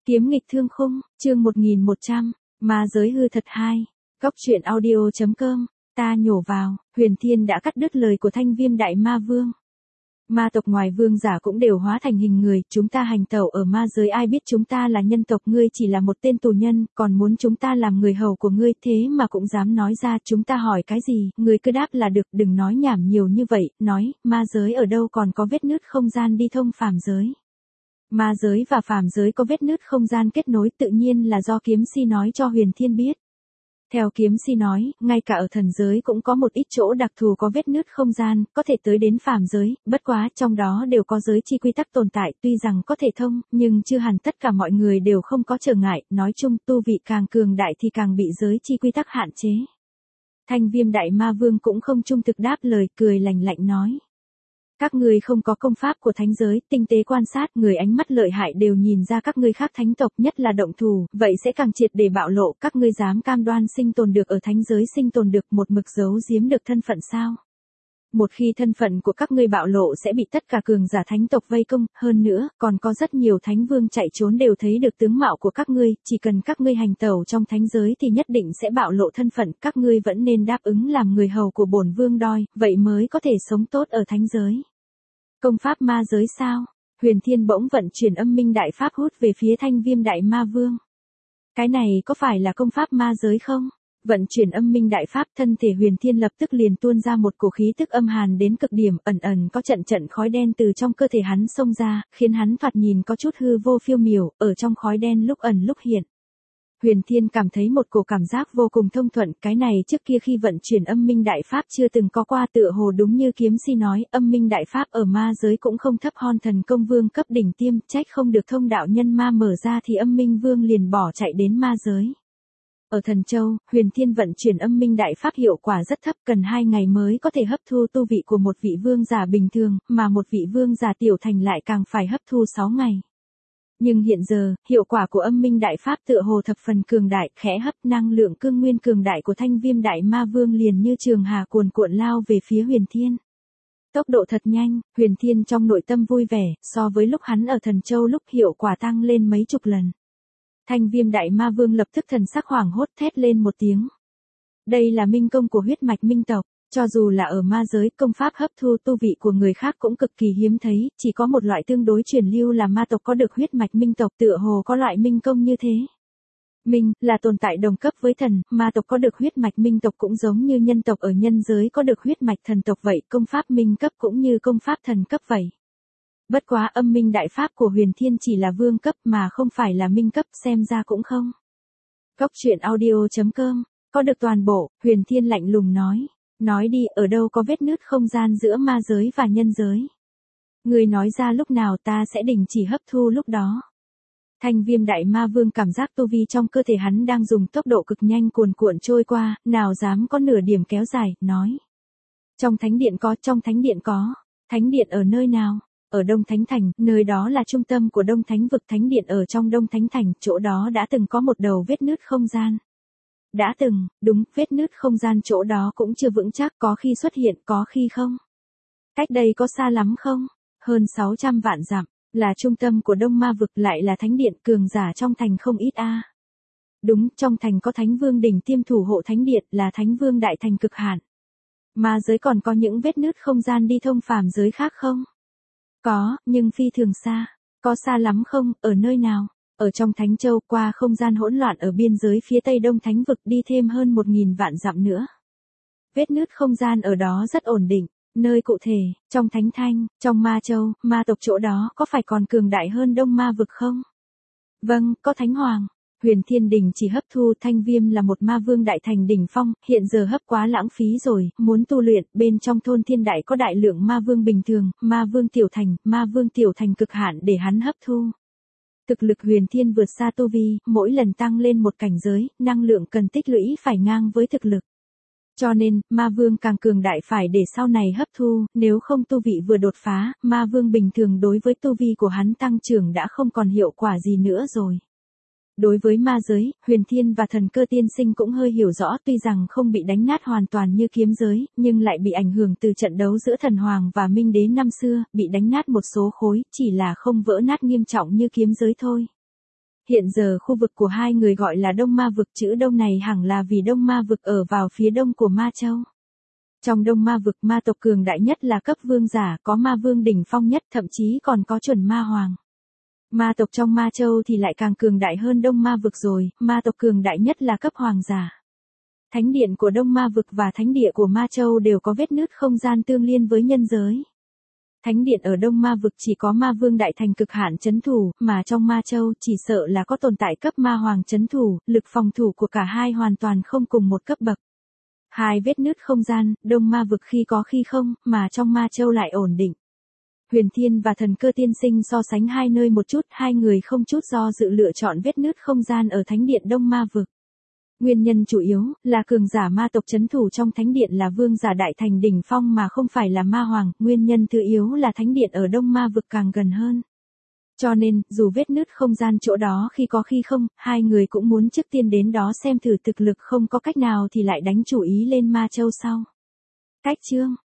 Kiếm nghịch thương khung, chương 1100, ma giới hư thật 2. Góc truyện audio.com, ta nhổ vào, Huyền Thiên đã cắt đứt lời của Thanh Viêm Đại Ma Vương. Ma tộc ngoài vương giả cũng đều hóa thành hình người, chúng ta hành tẩu ở ma giới ai biết chúng ta là nhân tộc, ngươi chỉ là một tên tù nhân, còn muốn chúng ta làm người hầu của ngươi, thế mà cũng dám nói ra, chúng ta hỏi cái gì, ngươi cứ đáp là được, đừng nói nhảm nhiều như vậy, nói, ma giới ở đâu còn có vết nứt không gian đi thông phàm giới. Ma giới và phàm giới có vết nứt không gian kết nối, tự nhiên là do kiếm si nói cho Huyền Thiên biết. Theo kiếm si nói, ngay cả ở thần giới cũng có một ít chỗ đặc thù có vết nứt không gian, có thể tới đến phàm giới, bất quá trong đó đều có giới chi quy tắc tồn tại, tuy rằng có thể thông, nhưng chưa hẳn tất cả mọi người đều không có trở ngại, nói chung tu vị càng cường đại thì càng bị giới chi quy tắc hạn chế. Thanh Viêm Đại Ma Vương cũng không trung thực đáp lời, cười lạnh lạnh nói. Các ngươi không có công pháp của thánh giới, tinh tế quan sát, người ánh mắt lợi hại đều nhìn ra các ngươi khác thánh tộc, nhất là động thủ, vậy sẽ càng triệt để bạo lộ, các ngươi dám cam đoan sinh tồn được ở thánh giới, sinh tồn được một mực giấu giếm được thân phận sao? Một khi thân phận của các ngươi bạo lộ sẽ bị tất cả cường giả thánh tộc vây công, hơn nữa, còn có rất nhiều thánh vương chạy trốn đều thấy được tướng mạo của các ngươi, chỉ cần các ngươi hành tẩu trong thánh giới thì nhất định sẽ bạo lộ thân phận, các ngươi vẫn nên đáp ứng làm người hầu của bổn vương đoi, vậy mới có thể sống tốt ở thánh giới. Công pháp ma giới sao? Huyền Thiên bỗng vận chuyển âm minh đại pháp hút về phía Thanh Viêm Đại Ma Vương. Cái này có phải là công pháp ma giới không? Vận chuyển âm minh đại pháp, thân thể Huyền Thiên lập tức liền tuôn ra một cổ khí tức âm hàn đến cực điểm, ẩn ẩn có trận trận khói đen từ trong cơ thể hắn xông ra, khiến hắn thoạt nhìn có chút hư vô phiêu miểu, ở trong khói đen lúc ẩn lúc hiện. Huyền Thiên cảm thấy một cổ cảm giác vô cùng thông thuận, cái này trước kia khi vận chuyển âm minh đại pháp chưa từng có qua, tựa hồ đúng như kiếm si nói, âm minh đại pháp ở ma giới cũng không thấp hơn thần công vương cấp đỉnh tiêm, trách không được thông đạo nhân ma mở ra thì âm minh vương liền bỏ chạy đến ma giới. Ở Thần Châu, Huyền Thiên vận chuyển âm minh đại pháp hiệu quả rất thấp, cần 2 ngày mới có thể hấp thu tu vị của một vị vương giả bình thường, mà một vị vương giả tiểu thành lại càng phải hấp thu 6 ngày. Nhưng hiện giờ, hiệu quả của âm minh đại pháp tựa hồ thập phần cường đại, khẽ hấp năng lượng cương nguyên cường đại của Thanh Viêm Đại Ma Vương liền như trường hà cuồn cuộn lao về phía Huyền Thiên. Tốc độ thật nhanh, Huyền Thiên trong nội tâm vui vẻ, so với lúc hắn ở Thần Châu lúc hiệu quả tăng lên mấy chục lần. Thanh Viêm Đại Ma Vương lập tức thần sắc hoảng hốt thét lên một tiếng. Đây là minh công của huyết mạch minh tộc. Cho dù là ở ma giới, công pháp hấp thu tu vị của người khác cũng cực kỳ hiếm thấy, chỉ có một loại tương đối truyền lưu là ma tộc có được huyết mạch minh tộc, tựa hồ có loại minh công như thế. Minh, là tồn tại đồng cấp với thần, ma tộc có được huyết mạch minh tộc cũng giống như nhân tộc ở nhân giới có được huyết mạch thần tộc vậy, công pháp minh cấp cũng như công pháp thần cấp vậy. Bất quá âm minh đại pháp của Huyền Thiên chỉ là vương cấp mà không phải là minh cấp, xem ra cũng không. Góc truyện audio.com, có được toàn bộ, Huyền Thiên lạnh lùng nói. Nói đi, ở đâu có vết nứt không gian giữa ma giới và nhân giới? Người nói ra lúc nào ta sẽ đình chỉ hấp thu lúc đó. Thanh Viêm Đại Ma Vương cảm giác tu vi trong cơ thể hắn đang dùng tốc độ cực nhanh cuồn cuộn trôi qua, nào dám có nửa điểm kéo dài, nói. Trong thánh điện có, trong thánh điện có. Thánh điện ở nơi nào? Ở Đông Thánh Thành, nơi đó là trung tâm của Đông Thánh vực, thánh điện ở trong Đông Thánh Thành, chỗ đó đã từng có một đầu vết nứt không gian. Đã từng, đúng, vết nứt không gian chỗ đó cũng chưa vững chắc, có khi xuất hiện, có khi không. Cách đây có xa lắm không? Hơn 600 vạn dặm, là trung tâm của Đông Ma vực, lại là thánh điện, cường giả trong thành không ít a. Đúng, trong thành có thánh vương đỉnh tiêm thủ hộ thánh điện, là thánh vương đại thành cực hạn. Ma giới còn có những vết nứt không gian đi thông phàm giới khác không? Có, nhưng phi thường xa. Có xa lắm không, ở nơi nào? Ở trong Thánh Châu, qua không gian hỗn loạn ở biên giới phía tây Đông Thánh vực, đi thêm hơn 1000 vạn dặm nữa. Vết nứt không gian ở đó rất ổn định, nơi cụ thể, trong Thánh Thanh, trong Ma Châu, ma tộc chỗ đó có phải còn cường đại hơn Đông Ma vực không? Vâng, có Thánh Hoàng. Huyền Thiên đình chỉ hấp thu, Thanh Viêm là một ma vương đại thành đỉnh phong, hiện giờ hấp quá lãng phí rồi, muốn tu luyện, bên trong thôn thiên đại có đại lượng ma vương bình thường, ma vương tiểu thành cực hạn để hắn hấp thu. Thực lực Huyền Thiên vượt xa tu vi, mỗi lần tăng lên một cảnh giới, năng lượng cần tích lũy phải ngang với thực lực. Cho nên, ma vương càng cường đại phải để sau này hấp thu, nếu không tu vị vừa đột phá, ma vương bình thường đối với tu vi của hắn tăng trưởng đã không còn hiệu quả gì nữa rồi. Đối với ma giới, Huyền Thiên và Thần Cơ Tiên Sinh cũng hơi hiểu rõ, tuy rằng không bị đánh nát hoàn toàn như kiếm giới, nhưng lại bị ảnh hưởng từ trận đấu giữa Thần Hoàng và Minh Đế năm xưa, bị đánh nát một số khối, chỉ là không vỡ nát nghiêm trọng như kiếm giới thôi. Hiện giờ khu vực của hai người gọi là Đông Ma vực, chữ Đông này hẳn là vì Đông Ma vực ở vào phía đông của Ma Châu. Trong Đông Ma vực, ma tộc cường đại nhất là cấp vương giả, có ma vương đỉnh phong nhất, thậm chí còn có chuẩn ma hoàng. Ma tộc trong Ma Châu thì lại càng cường đại hơn Đông Ma vực rồi, ma tộc cường đại nhất là cấp hoàng giả. Thánh điện của Đông Ma vực và thánh địa của Ma Châu đều có vết nứt không gian tương liên với nhân giới. Thánh điện ở Đông Ma vực chỉ có ma vương đại thành cực hạn chấn thủ, mà trong Ma Châu chỉ sợ là có tồn tại cấp ma hoàng chấn thủ, lực phòng thủ của cả hai hoàn toàn không cùng một cấp bậc. Hai vết nứt không gian, Đông Ma vực khi có khi không, mà trong Ma Châu lại ổn định. Huyền Thiên và Thần Cơ Tiên Sinh so sánh hai nơi một chút, hai người không chút do dự lựa chọn vết nứt không gian ở thánh điện Đông Ma vực. Nguyên nhân chủ yếu là cường giả ma tộc chấn thủ trong thánh điện là vương giả đại thành đỉnh phong mà không phải là ma hoàng, nguyên nhân thứ yếu là thánh điện ở Đông Ma vực càng gần hơn. Cho nên, dù vết nứt không gian chỗ đó khi có khi không, hai người cũng muốn trước tiên đến đó xem thử thực lực, không có cách nào thì lại đánh chủ ý lên Ma Châu sau. Cách chương